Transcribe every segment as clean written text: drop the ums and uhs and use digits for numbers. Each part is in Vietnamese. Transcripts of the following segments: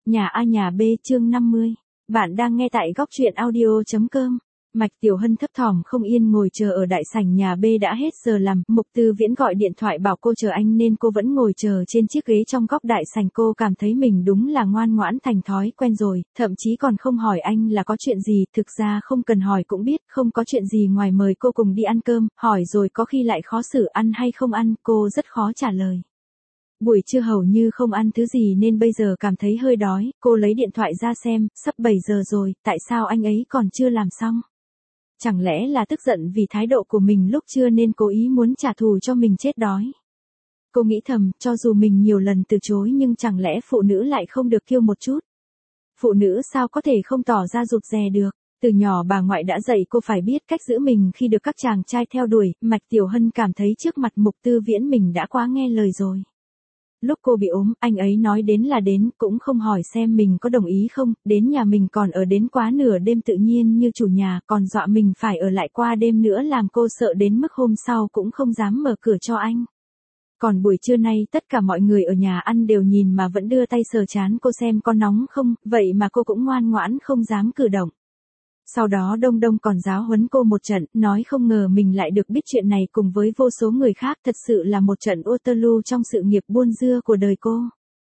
Nhà B chương 50. Bạn đang nghe tại góc truyện audio.com. Mạch Tiểu Hân thấp thỏm không yên ngồi chờ ở đại sảnh nhà B đã hết giờ làm, Mục Tư Viễn gọi điện thoại bảo cô chờ anh nên cô vẫn ngồi chờ trên chiếc ghế trong góc đại sảnh. Cô cảm thấy mình đúng là ngoan ngoãn thành thói quen rồi, thậm chí còn không hỏi anh là có chuyện gì, thực ra không cần hỏi cũng biết, không có chuyện gì ngoài mời cô cùng đi ăn cơm, hỏi rồi có khi lại khó xử ăn hay không ăn, cô rất khó trả lời. Buổi trưa hầu như không ăn thứ gì nên bây giờ cảm thấy hơi đói, cô lấy điện thoại ra xem, sắp 7 giờ rồi, tại sao anh ấy còn chưa làm xong? Chẳng lẽ là tức giận vì thái độ của mình lúc trưa nên cố ý muốn trả thù cho mình chết đói? Cô nghĩ thầm, cho dù mình nhiều lần từ chối nhưng chẳng lẽ phụ nữ lại không được kiêu một chút? Phụ nữ sao có thể không tỏ ra rụt rè được? Từ nhỏ bà ngoại đã dạy cô phải biết cách giữ mình khi được các chàng trai theo đuổi, Mạch Tiểu Hân cảm thấy trước mặt Mục Tư Viễn mình đã quá nghe lời rồi. Lúc cô bị ốm, anh ấy nói đến là đến, cũng không hỏi xem mình có đồng ý không, đến nhà mình còn ở đến quá nửa đêm tự nhiên như chủ nhà, còn dọa mình phải ở lại qua đêm nữa làm cô sợ đến mức hôm sau cũng không dám mở cửa cho anh. Còn buổi trưa nay tất cả mọi người ở nhà ăn đều nhìn mà vẫn đưa tay sờ trán cô xem có nóng không, vậy mà cô cũng ngoan ngoãn không dám cử động. Sau đó Đông Đông còn giáo huấn cô một trận, nói không ngờ mình lại được biết chuyện này cùng với vô số người khác, thật sự là một trận Waterloo trong sự nghiệp buôn dưa của đời cô.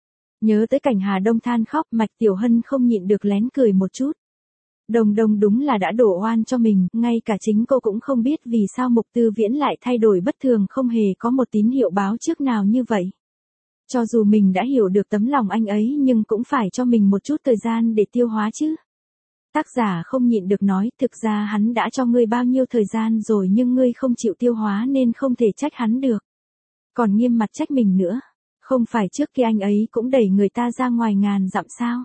Nhớ tới cảnh Hà Đông than khóc, Mạch Tiểu Hân không nhịn được lén cười một chút. Đông Đông đúng là đã đổ oan cho mình, ngay cả chính cô cũng không biết vì sao Mục Tư Viễn lại thay đổi bất thường không hề có một tín hiệu báo trước nào như vậy. Cho dù mình đã hiểu được tấm lòng anh ấy nhưng cũng phải cho mình một chút thời gian để tiêu hóa chứ. Tác giả không nhịn được nói, thực ra hắn đã cho ngươi bao nhiêu thời gian rồi nhưng ngươi không chịu tiêu hóa nên không thể trách hắn được. Còn nghiêm mặt trách mình nữa. Không phải trước kia anh ấy cũng đẩy người ta ra ngoài ngàn dặm sao?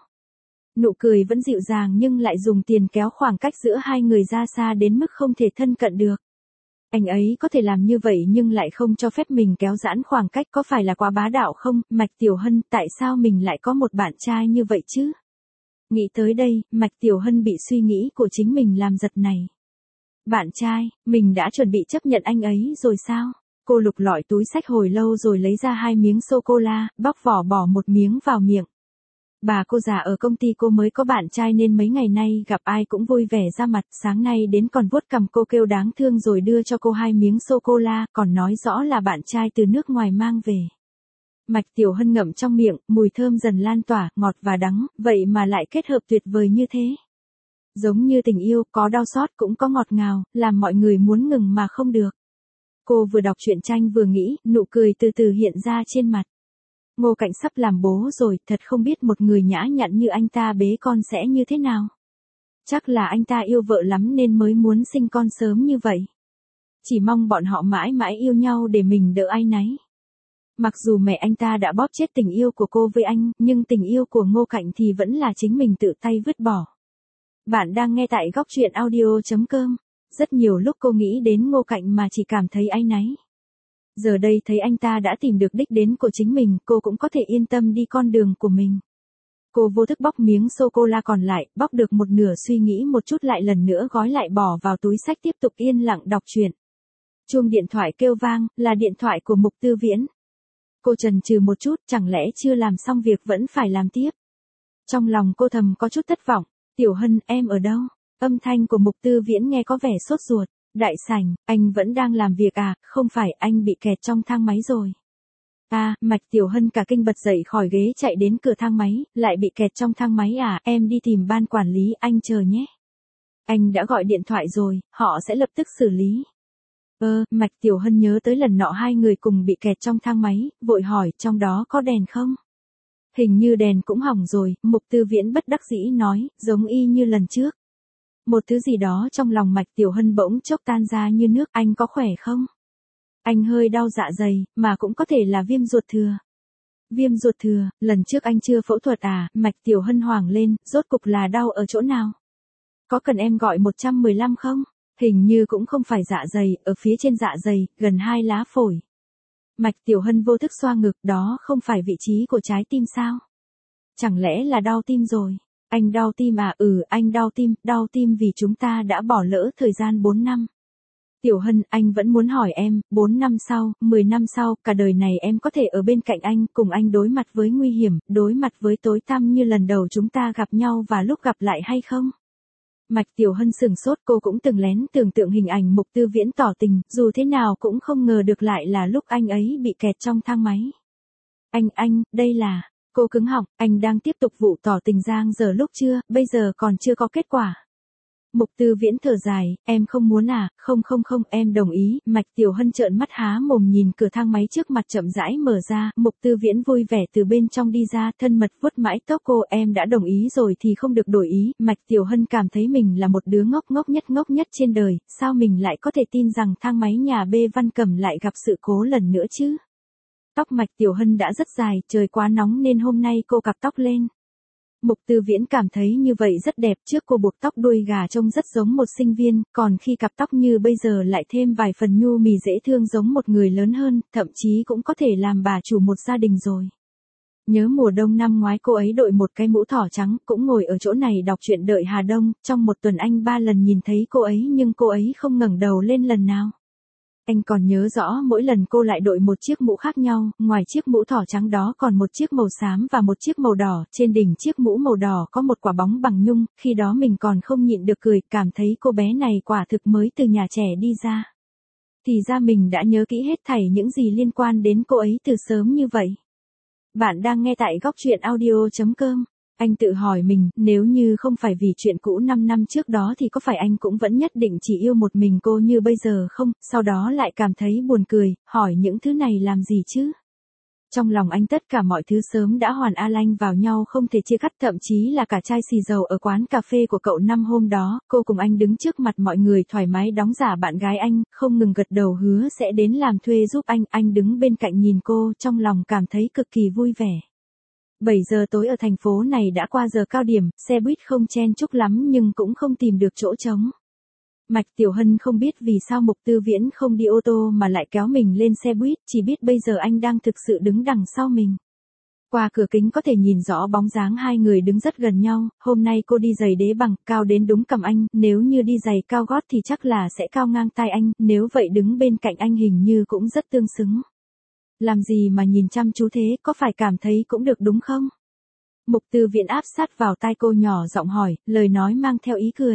Nụ cười vẫn dịu dàng nhưng lại dùng tiền kéo khoảng cách giữa hai người ra xa đến mức không thể thân cận được. Anh ấy có thể làm như vậy nhưng lại không cho phép mình kéo giãn khoảng cách, có phải là quá bá đạo không? Mạch Tiểu Hân, tại sao mình lại có một bạn trai như vậy chứ? Nghĩ tới đây, Mạch Tiểu Hân bị suy nghĩ của chính mình làm giật này. Bạn trai, mình đã chuẩn bị chấp nhận anh ấy rồi sao? Cô lục lọi túi xách hồi lâu rồi lấy ra 2 miếng sô-cô-la, bóc vỏ bỏ một miếng vào miệng. Bà cô già ở công ty cô mới có bạn trai nên mấy ngày nay gặp ai cũng vui vẻ ra mặt, sáng nay đến còn vuốt cằm cô kêu đáng thương rồi đưa cho cô 2 miếng sô-cô-la, còn nói rõ là bạn trai từ nước ngoài mang về. Mạch Tiểu Hân ngậm trong miệng, mùi thơm dần lan tỏa, ngọt và đắng, vậy mà lại kết hợp tuyệt vời như thế. Giống như tình yêu, có đau xót cũng có ngọt ngào, làm mọi người muốn ngừng mà không được. Cô vừa đọc truyện tranh vừa nghĩ, nụ cười từ từ hiện ra trên mặt. Ngô Cạnh sắp làm bố rồi, thật không biết một người nhã nhặn như anh ta bế con sẽ như thế nào. Chắc là anh ta yêu vợ lắm nên mới muốn sinh con sớm như vậy. Chỉ mong bọn họ mãi mãi yêu nhau để mình đỡ áy náy. Mặc dù mẹ anh ta đã bóp chết tình yêu của cô với anh, nhưng tình yêu của Ngô Cạnh thì vẫn là chính mình tự tay vứt bỏ. Bạn đang nghe tại góc truyện audio.com. Rất nhiều lúc cô nghĩ đến Ngô Cạnh mà chỉ cảm thấy áy náy. Giờ đây thấy anh ta đã tìm được đích đến của chính mình, cô cũng có thể yên tâm đi con đường của mình. Cô vô thức bóc miếng sô-cô-la còn lại, bóc được một nửa suy nghĩ một chút lại lần nữa gói lại bỏ vào túi xách tiếp tục yên lặng đọc truyện. Chuông điện thoại kêu vang, là điện thoại của Mục Tư Viễn. Cô chần chừ một chút, chẳng lẽ chưa làm xong việc vẫn phải làm tiếp. Trong lòng cô thầm có chút thất vọng. Tiểu Hân, em ở đâu? Âm thanh của Mục Tư Viễn nghe có vẻ sốt ruột. Đại sảnh, anh vẫn đang làm việc à, không phải anh bị kẹt trong thang máy rồi. À, Mạch Tiểu Hân cả kinh bật dậy khỏi ghế chạy đến cửa thang máy, lại bị kẹt trong thang máy à, em đi tìm ban quản lý, anh chờ nhé. Anh đã gọi điện thoại rồi, họ sẽ lập tức xử lý. Mạch Tiểu Hân nhớ tới lần nọ hai người cùng bị kẹt trong thang máy, vội hỏi trong đó có đèn không? Hình như đèn cũng hỏng rồi, Mục Tư Viễn bất đắc dĩ nói, giống y như lần trước. Một thứ gì đó trong lòng Mạch Tiểu Hân bỗng chốc tan ra như nước, anh có khỏe không? Anh hơi đau dạ dày, mà cũng có thể là viêm ruột thừa. Viêm ruột thừa, lần trước anh chưa phẫu thuật à? Mạch Tiểu Hân hoảng lên, rốt cục là đau ở chỗ nào? Có cần em gọi 115 không? Hình như cũng không phải dạ dày, ở phía trên dạ dày, gần 2 lá phổi. Mạch Tiểu Hân vô thức xoa ngực, đó không phải vị trí của trái tim sao? Chẳng lẽ là đau tim rồi? Anh đau tim à? Anh đau tim vì chúng ta đã bỏ lỡ thời gian 4 năm. Tiểu Hân, anh vẫn muốn hỏi em, 4 năm sau, 10 năm sau, cả đời này em có thể ở bên cạnh anh, cùng anh đối mặt với nguy hiểm, đối mặt với tối tăm như lần đầu chúng ta gặp nhau và lúc gặp lại hay không? Mạch Tiểu Hân sừng sốt, cô cũng từng lén tưởng tượng hình ảnh Mục Tư Viễn tỏ tình, dù thế nào cũng không ngờ được lại là lúc anh ấy bị kẹt trong thang máy. Anh, đây là... Cô cứng họng, anh đang tiếp tục vụ tỏ tình giang giờ lúc chưa, bây giờ còn chưa có kết quả. Mục Tư Viễn thở dài, em không muốn à, không, em đồng ý, Mạch Tiểu Hân trợn mắt há mồm nhìn cửa thang máy trước mặt chậm rãi mở ra, Mục Tư Viễn vui vẻ từ bên trong đi ra, thân mật vuốt mãi tóc cô, em đã đồng ý rồi thì không được đổi ý, Mạch Tiểu Hân cảm thấy mình là một đứa ngốc nhất trên đời, sao mình lại có thể tin rằng thang máy nhà B Văn Cẩm lại gặp sự cố lần nữa chứ? Tóc Mạch Tiểu Hân đã rất dài, trời quá nóng nên hôm nay cô cặp tóc lên. Mục Tư Viễn cảm thấy như vậy rất đẹp, trước cô buộc tóc đuôi gà trông rất giống một sinh viên, còn khi cặp tóc như bây giờ lại thêm vài phần nhu mì dễ thương giống một người lớn hơn, thậm chí cũng có thể làm bà chủ một gia đình rồi. Nhớ mùa đông năm ngoái cô ấy đội một cái mũ thỏ trắng, cũng ngồi ở chỗ này đọc truyện đợi Hà Đông, trong một tuần anh 3 lần nhìn thấy cô ấy nhưng cô ấy không ngẩng đầu lên lần nào. Anh còn nhớ rõ mỗi lần cô lại đội một chiếc mũ khác nhau, ngoài chiếc mũ thỏ trắng đó còn một chiếc màu xám và một chiếc màu đỏ, trên đỉnh chiếc mũ màu đỏ có một quả bóng bằng nhung, khi đó mình còn không nhịn được cười, cảm thấy cô bé này quả thực mới từ nhà trẻ đi ra. Thì ra mình đã nhớ kỹ hết thảy những gì liên quan đến cô ấy từ sớm như vậy. Bạn đang nghe tại góc truyện audio.com. Anh tự hỏi mình, nếu như không phải vì chuyện cũ 5 năm trước đó thì có phải anh cũng vẫn nhất định chỉ yêu một mình cô như bây giờ không, sau đó lại cảm thấy buồn cười, hỏi những thứ này làm gì chứ? Trong lòng anh tất cả mọi thứ sớm đã hoàn a lanh vào nhau không thể chia cắt, thậm chí là cả chai xì dầu ở quán cà phê của cậu năm hôm đó, cô cùng anh đứng trước mặt mọi người thoải mái đóng giả bạn gái anh, không ngừng gật đầu hứa sẽ đến làm thuê giúp anh đứng bên cạnh nhìn cô, trong lòng cảm thấy cực kỳ vui vẻ. 7 giờ tối ở thành phố này đã qua giờ cao điểm, xe buýt không chen chúc lắm nhưng cũng không tìm được chỗ trống. Mạch Tiểu Hân không biết vì sao Mục Tư Viễn không đi ô tô mà lại kéo mình lên xe buýt, chỉ biết bây giờ anh đang thực sự đứng đằng sau mình. Qua cửa kính có thể nhìn rõ bóng dáng hai người đứng rất gần nhau, hôm nay cô đi giày đế bằng, cao đến đúng cằm anh, nếu như đi giày cao gót thì chắc là sẽ cao ngang tai anh, nếu vậy đứng bên cạnh anh hình như cũng rất tương xứng. Làm gì mà nhìn chăm chú thế, có phải cảm thấy cũng được đúng không? Mục Tư Viễn áp sát vào tai cô nhỏ giọng hỏi, lời nói mang theo ý cười.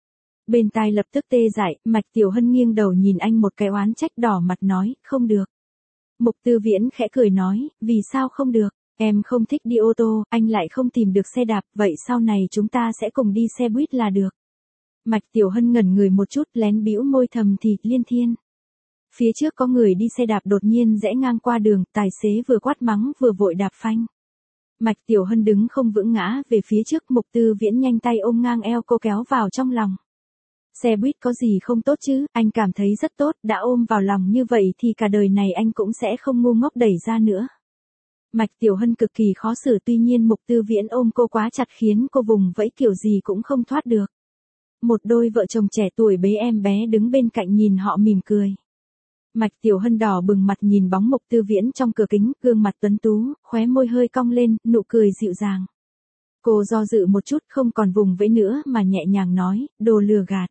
Bên tai lập tức tê dại, Mạch Tiểu Hân nghiêng đầu nhìn anh một cái oán trách đỏ mặt nói, không được. Mục Tư Viễn khẽ cười nói, vì sao không được, em không thích đi ô tô, anh lại không tìm được xe đạp, vậy sau này chúng ta sẽ cùng đi xe buýt là được. Mạch Tiểu Hân ngẩn người một chút lén bĩu môi thầm thì, Liên Thiên. Phía trước có người đi xe đạp đột nhiên rẽ ngang qua đường, tài xế vừa quát mắng vừa vội đạp phanh. Mạch Tiểu Hân đứng không vững ngã về phía trước, Mục Tư Viễn nhanh tay ôm ngang eo cô kéo vào trong lòng. Xe buýt có gì không tốt chứ, anh cảm thấy rất tốt, đã ôm vào lòng như vậy thì cả đời này anh cũng sẽ không ngu ngốc đẩy ra nữa. Mạch Tiểu Hân cực kỳ khó xử, tuy nhiên Mục Tư Viễn ôm cô quá chặt khiến cô vùng vẫy kiểu gì cũng không thoát được. Một đôi vợ chồng trẻ tuổi bế em bé đứng bên cạnh nhìn họ mỉm cười. Mạch Tiểu Hân đỏ bừng mặt nhìn bóng Mục Tư Viễn trong cửa kính, gương mặt tuấn tú, khóe môi hơi cong lên, nụ cười dịu dàng. Cô do dự một chút không còn vùng vẫy nữa mà nhẹ nhàng nói, đồ lừa gạt.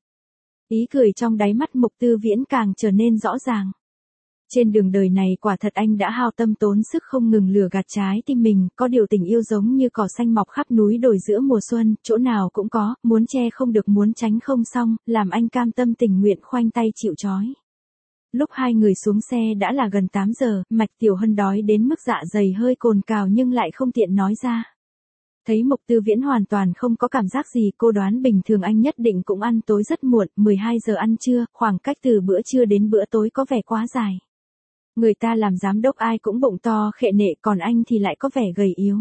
Ý cười trong đáy mắt Mục Tư Viễn càng trở nên rõ ràng. Trên đường đời này quả thật anh đã hao tâm tốn sức không ngừng lừa gạt trái tim mình, có điều tình yêu giống như cỏ xanh mọc khắp núi đồi giữa mùa xuân, chỗ nào cũng có, muốn che không được muốn tránh không xong, làm anh cam tâm tình nguyện khoanh tay chịu trói. Lúc hai người xuống xe đã là gần 8 giờ, Mạch Tiểu Hân đói đến mức dạ dày hơi cồn cào nhưng lại không tiện nói ra. Thấy Mục Tư Viễn hoàn toàn không có cảm giác gì, cô đoán bình thường anh nhất định cũng ăn tối rất muộn, 12 giờ ăn trưa, khoảng cách từ bữa trưa đến bữa tối có vẻ quá dài. Người ta làm giám đốc ai cũng bụng to khệ nệ, còn anh thì lại có vẻ gầy yếu.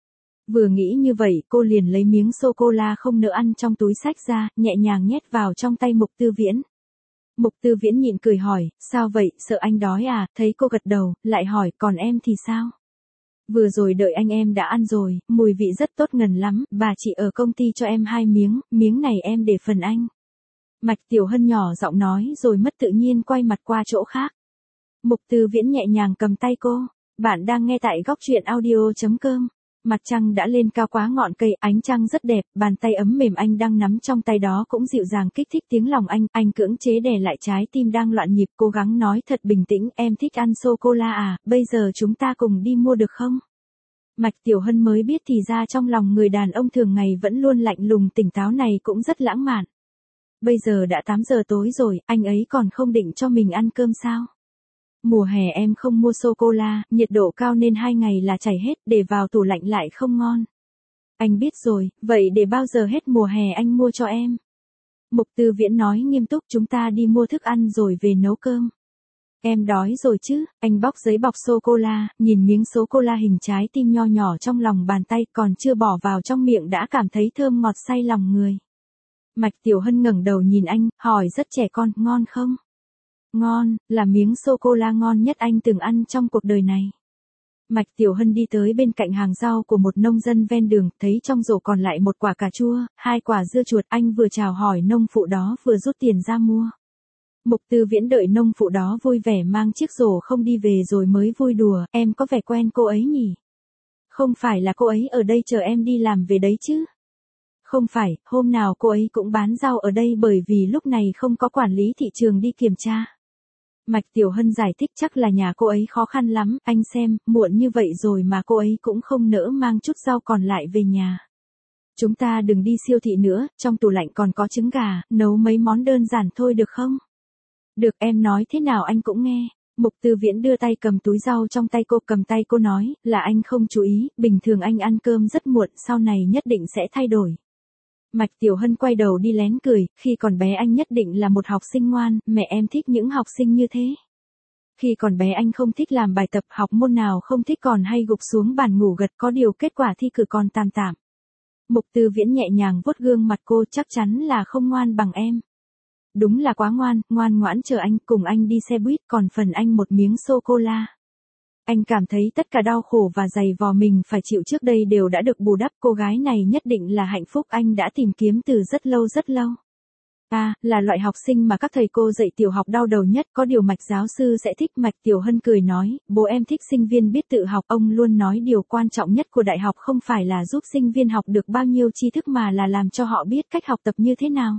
Vừa nghĩ như vậy, cô liền lấy miếng sô-cô-la không nỡ ăn trong túi xách ra, nhẹ nhàng nhét vào trong tay Mục Tư Viễn. Mục Tư Viễn nhịn cười hỏi, sao vậy, sợ anh đói à, thấy cô gật đầu, lại hỏi, còn em thì sao? Vừa rồi đợi anh em đã ăn rồi, mùi vị rất tốt ngần lắm, bà chị ở công ty cho em 2 miếng, miếng này em để phần anh. Mạch Tiểu Hân nhỏ giọng nói rồi mất tự nhiên quay mặt qua chỗ khác. Mục Tư Viễn nhẹ nhàng cầm tay cô, bạn đang nghe tại góc truyện audio.com. Mặt trăng đã lên cao quá ngọn cây, ánh trăng rất đẹp, bàn tay ấm mềm anh đang nắm trong tay đó cũng dịu dàng kích thích tiếng lòng anh cưỡng chế đè lại trái tim đang loạn nhịp, cố gắng nói thật bình tĩnh, em thích ăn sô-cô-la à, bây giờ chúng ta cùng đi mua được không? Mạch Tiểu Hân mới biết thì ra trong lòng người đàn ông thường ngày vẫn luôn lạnh lùng tỉnh táo này cũng rất lãng mạn. Bây giờ đã 8 giờ tối rồi, anh ấy còn không định cho mình ăn cơm sao? Mùa hè em không mua sô-cô-la, nhiệt độ cao nên 2 ngày là chảy hết, để vào tủ lạnh lại không ngon. Anh biết rồi, vậy để bao giờ hết mùa hè anh mua cho em. Mục Tư Viễn nói nghiêm túc, chúng ta đi mua thức ăn rồi về nấu cơm. Em đói rồi chứ, anh bóc giấy bọc sô-cô-la, nhìn miếng sô-cô-la hình trái tim nho nhỏ trong lòng bàn tay còn chưa bỏ vào trong miệng đã cảm thấy thơm ngọt say lòng người. Mạch Tiểu Hân ngẩng đầu nhìn anh, hỏi rất trẻ con, ngon không? Ngon, là miếng sô-cô-la ngon nhất anh từng ăn trong cuộc đời này. Mạch Tiểu Hân đi tới bên cạnh hàng rau của một nông dân ven đường, thấy trong rổ còn lại một quả cà chua, 2 quả dưa chuột, anh vừa chào hỏi nông phụ đó vừa rút tiền ra mua. Mục Tư Viễn đợi nông phụ đó vui vẻ mang chiếc rổ không đi về rồi mới vui đùa, em có vẻ quen cô ấy nhỉ? Không phải là cô ấy ở đây chờ em đi làm về đấy chứ? Không phải, hôm nào cô ấy cũng bán rau ở đây bởi vì lúc này không có quản lý thị trường đi kiểm tra. Mạch Tiểu Hân giải thích chắc là nhà cô ấy khó khăn lắm, anh xem, muộn như vậy rồi mà cô ấy cũng không nỡ mang chút rau còn lại về nhà. Chúng ta đừng đi siêu thị nữa, trong tủ lạnh còn có trứng gà, nấu mấy món đơn giản thôi được không? Được, em nói thế nào anh cũng nghe. Mục Tư Viễn đưa tay cầm túi rau trong tay cô, cầm tay cô nói, là anh không chú ý, bình thường anh ăn cơm rất muộn, sau này nhất định sẽ thay đổi. Mạch Tiểu Hân quay đầu đi lén cười, khi còn bé anh nhất định là một học sinh ngoan, mẹ em thích những học sinh như thế. Khi còn bé anh không thích làm bài tập, học môn nào không thích còn hay gục xuống bàn ngủ gật, có điều kết quả thi cử còn tạm tạm. Mục Tư Viễn nhẹ nhàng vuốt gương mặt cô, chắc chắn là không ngoan bằng em. Đúng là quá ngoan, ngoan ngoãn chờ anh, cùng anh đi xe buýt, còn phần anh một miếng sô-cô-la. Anh cảm thấy tất cả đau khổ và dày vò mình phải chịu trước đây đều đã được bù đắp, cô gái này nhất định là hạnh phúc anh đã tìm kiếm từ rất lâu rất lâu. À, là loại học sinh mà các thầy cô dạy tiểu học đau đầu nhất, có điều Mạch giáo sư sẽ thích. Mạch Tiểu Hân cười nói, bố em thích sinh viên biết tự học, ông luôn nói điều quan trọng nhất của đại học không phải là giúp sinh viên học được bao nhiêu tri thức mà là làm cho họ biết cách học tập như thế nào.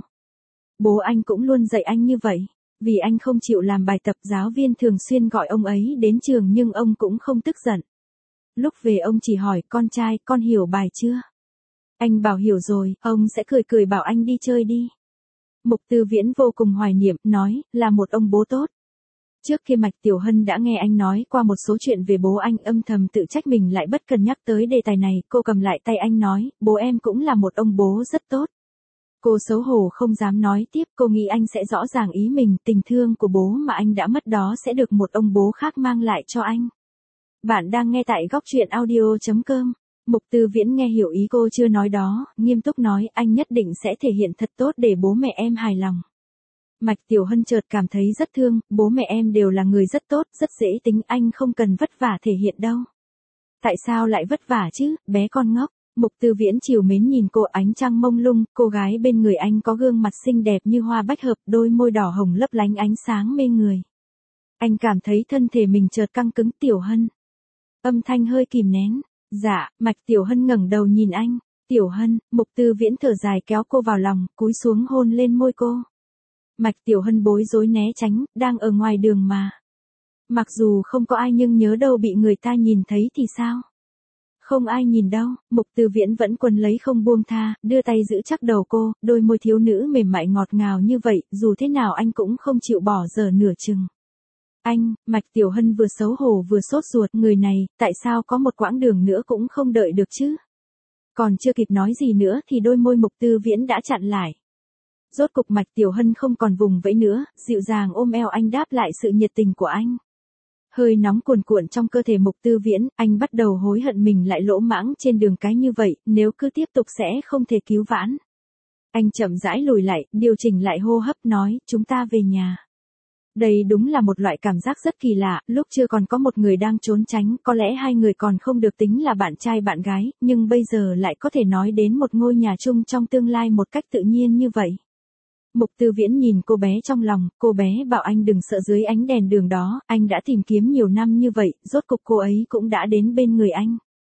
Bố anh cũng luôn dạy anh như vậy. Vì anh không chịu làm bài tập, giáo viên thường xuyên gọi ông ấy đến trường nhưng ông cũng không tức giận. Lúc về ông chỉ hỏi, con trai, con hiểu bài chưa? Anh bảo hiểu rồi, ông sẽ cười cười bảo anh đi chơi đi. Mục Tư Viễn vô cùng hoài niệm, nói, là một ông bố tốt. Trước khi Mạch Tiểu Hân đã nghe anh nói qua một số chuyện về bố anh, âm thầm tự trách mình lại bất cần nhắc tới đề tài này, cô cầm lại tay anh nói, bố em cũng là một ông bố rất tốt. Cô xấu hổ không dám nói tiếp, cô nghĩ anh sẽ rõ ràng ý mình, tình thương của bố mà anh đã mất đó sẽ được một ông bố khác mang lại cho anh. Bạn đang nghe tại góc truyện audio.com. Mục Tư Viễn nghe hiểu ý cô chưa nói đó, nghiêm túc nói, anh nhất định sẽ thể hiện thật tốt để bố mẹ em hài lòng. Mạch Tiểu Hân chợt cảm thấy rất thương, bố mẹ em đều là người rất tốt, rất dễ tính, anh không cần vất vả thể hiện đâu. Tại sao lại vất vả chứ, bé con ngốc. Mục Tư Viễn trìu mến nhìn cô, ánh trăng mông lung, cô gái bên người anh có gương mặt xinh đẹp như hoa bách hợp, đôi môi đỏ hồng lấp lánh ánh sáng mê người. Anh cảm thấy thân thể mình chợt căng cứng. Tiểu Hân. Âm thanh hơi kìm nén. Dạ, Mạch Tiểu Hân ngẩng đầu nhìn anh. Tiểu Hân. Mục Tư Viễn thở dài kéo cô vào lòng, cúi xuống hôn lên môi cô. Mạch Tiểu Hân bối rối né tránh, đang ở ngoài đường mà. Mặc dù không có ai nhưng nhớ đâu bị người ta nhìn thấy thì sao? Không ai nhìn đâu, Mục Tư Viễn vẫn quấn lấy không buông tha, đưa tay giữ chắc đầu cô, đôi môi thiếu nữ mềm mại ngọt ngào như vậy, dù thế nào anh cũng không chịu bỏ dở nửa chừng. Anh, Mạch Tiểu Hân vừa xấu hổ vừa sốt ruột, người này, tại sao có một quãng đường nữa cũng không đợi được chứ? Còn chưa kịp nói gì nữa thì đôi môi Mục Tư Viễn đã chặn lại. Rốt cục Mạch Tiểu Hân không còn vùng vẫy nữa, dịu dàng ôm eo anh đáp lại sự nhiệt tình của anh. Hơi nóng cuồn cuộn trong cơ thể Mục Tư Viễn, anh bắt đầu hối hận mình lại lỗ mãng trên đường cái như vậy, nếu cứ tiếp tục sẽ không thể cứu vãn. Anh chậm rãi lùi lại, điều chỉnh lại hô hấp nói, chúng ta về nhà. Đây đúng là một loại cảm giác rất kỳ lạ, lúc chưa còn có một người đang trốn tránh, có lẽ hai người còn không được tính là bạn trai bạn gái, nhưng bây giờ lại có thể nói đến một ngôi nhà chung trong tương lai một cách tự nhiên như vậy. Mục Tư Viễn nhìn cô bé trong lòng, cô bé bảo anh đừng sợ dưới ánh đèn đường đó, anh đã tìm kiếm nhiều năm như vậy, rốt cục cô ấy cũng đã đến bên người anh.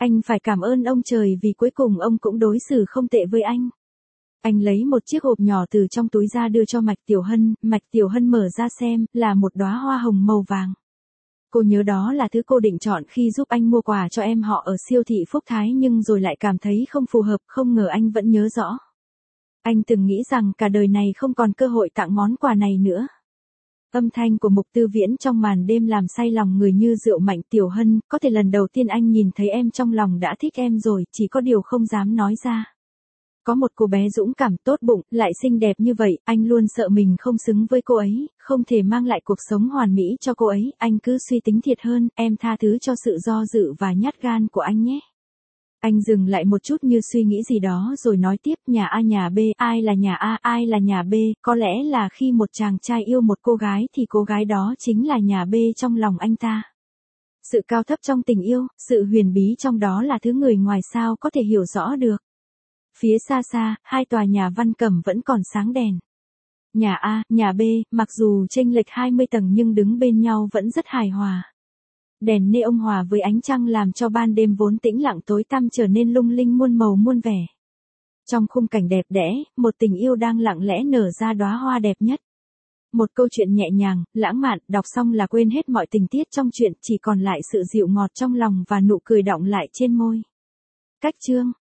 Anh phải cảm ơn ông trời vì cuối cùng ông cũng đối xử không tệ với anh. Anh lấy một chiếc hộp nhỏ từ trong túi ra đưa cho Mạch Tiểu Hân mở ra xem, là một đóa hoa hồng màu vàng. Cô nhớ đó là thứ cô định chọn khi giúp anh mua quà cho em họ ở siêu thị Phúc Thái nhưng rồi lại cảm thấy không phù hợp, không ngờ anh vẫn nhớ rõ. Anh từng nghĩ rằng cả đời này không còn cơ hội tặng món quà này nữa. Âm thanh của Mục Tư Viễn trong màn đêm làm say lòng người như rượu. Mạnh Tiểu Hân, có thể lần đầu tiên anh nhìn thấy em trong lòng đã thích em rồi, chỉ có điều không dám nói ra. Có một cô bé dũng cảm, tốt bụng, lại xinh đẹp như vậy, anh luôn sợ mình không xứng với cô ấy, không thể mang lại cuộc sống hoàn mỹ cho cô ấy, anh cứ suy tính thiệt hơn, em tha thứ cho sự do dự và nhát gan của anh nhé. Anh dừng lại một chút như suy nghĩ gì đó rồi nói tiếp, nhà A nhà B, ai là nhà A, ai là nhà B, có lẽ là khi một chàng trai yêu một cô gái thì cô gái đó chính là nhà B trong lòng anh ta. Sự cao thấp trong tình yêu, sự huyền bí trong đó là thứ người ngoài sao có thể hiểu rõ được. Phía xa xa, hai tòa nhà Văn Cẩm vẫn còn sáng đèn. Nhà A, nhà B, mặc dù chênh lệch 20 tầng nhưng đứng bên nhau vẫn rất hài hòa. Đèn neon hòa với ánh trăng làm cho ban đêm vốn tĩnh lặng tối tăm trở nên lung linh muôn màu muôn vẻ. Trong khung cảnh đẹp đẽ, một tình yêu đang lặng lẽ nở ra đóa hoa đẹp nhất. Một câu chuyện nhẹ nhàng, lãng mạn, đọc xong là quên hết mọi tình tiết trong chuyện, chỉ còn lại sự dịu ngọt trong lòng và nụ cười đọng lại trên môi. Cách chương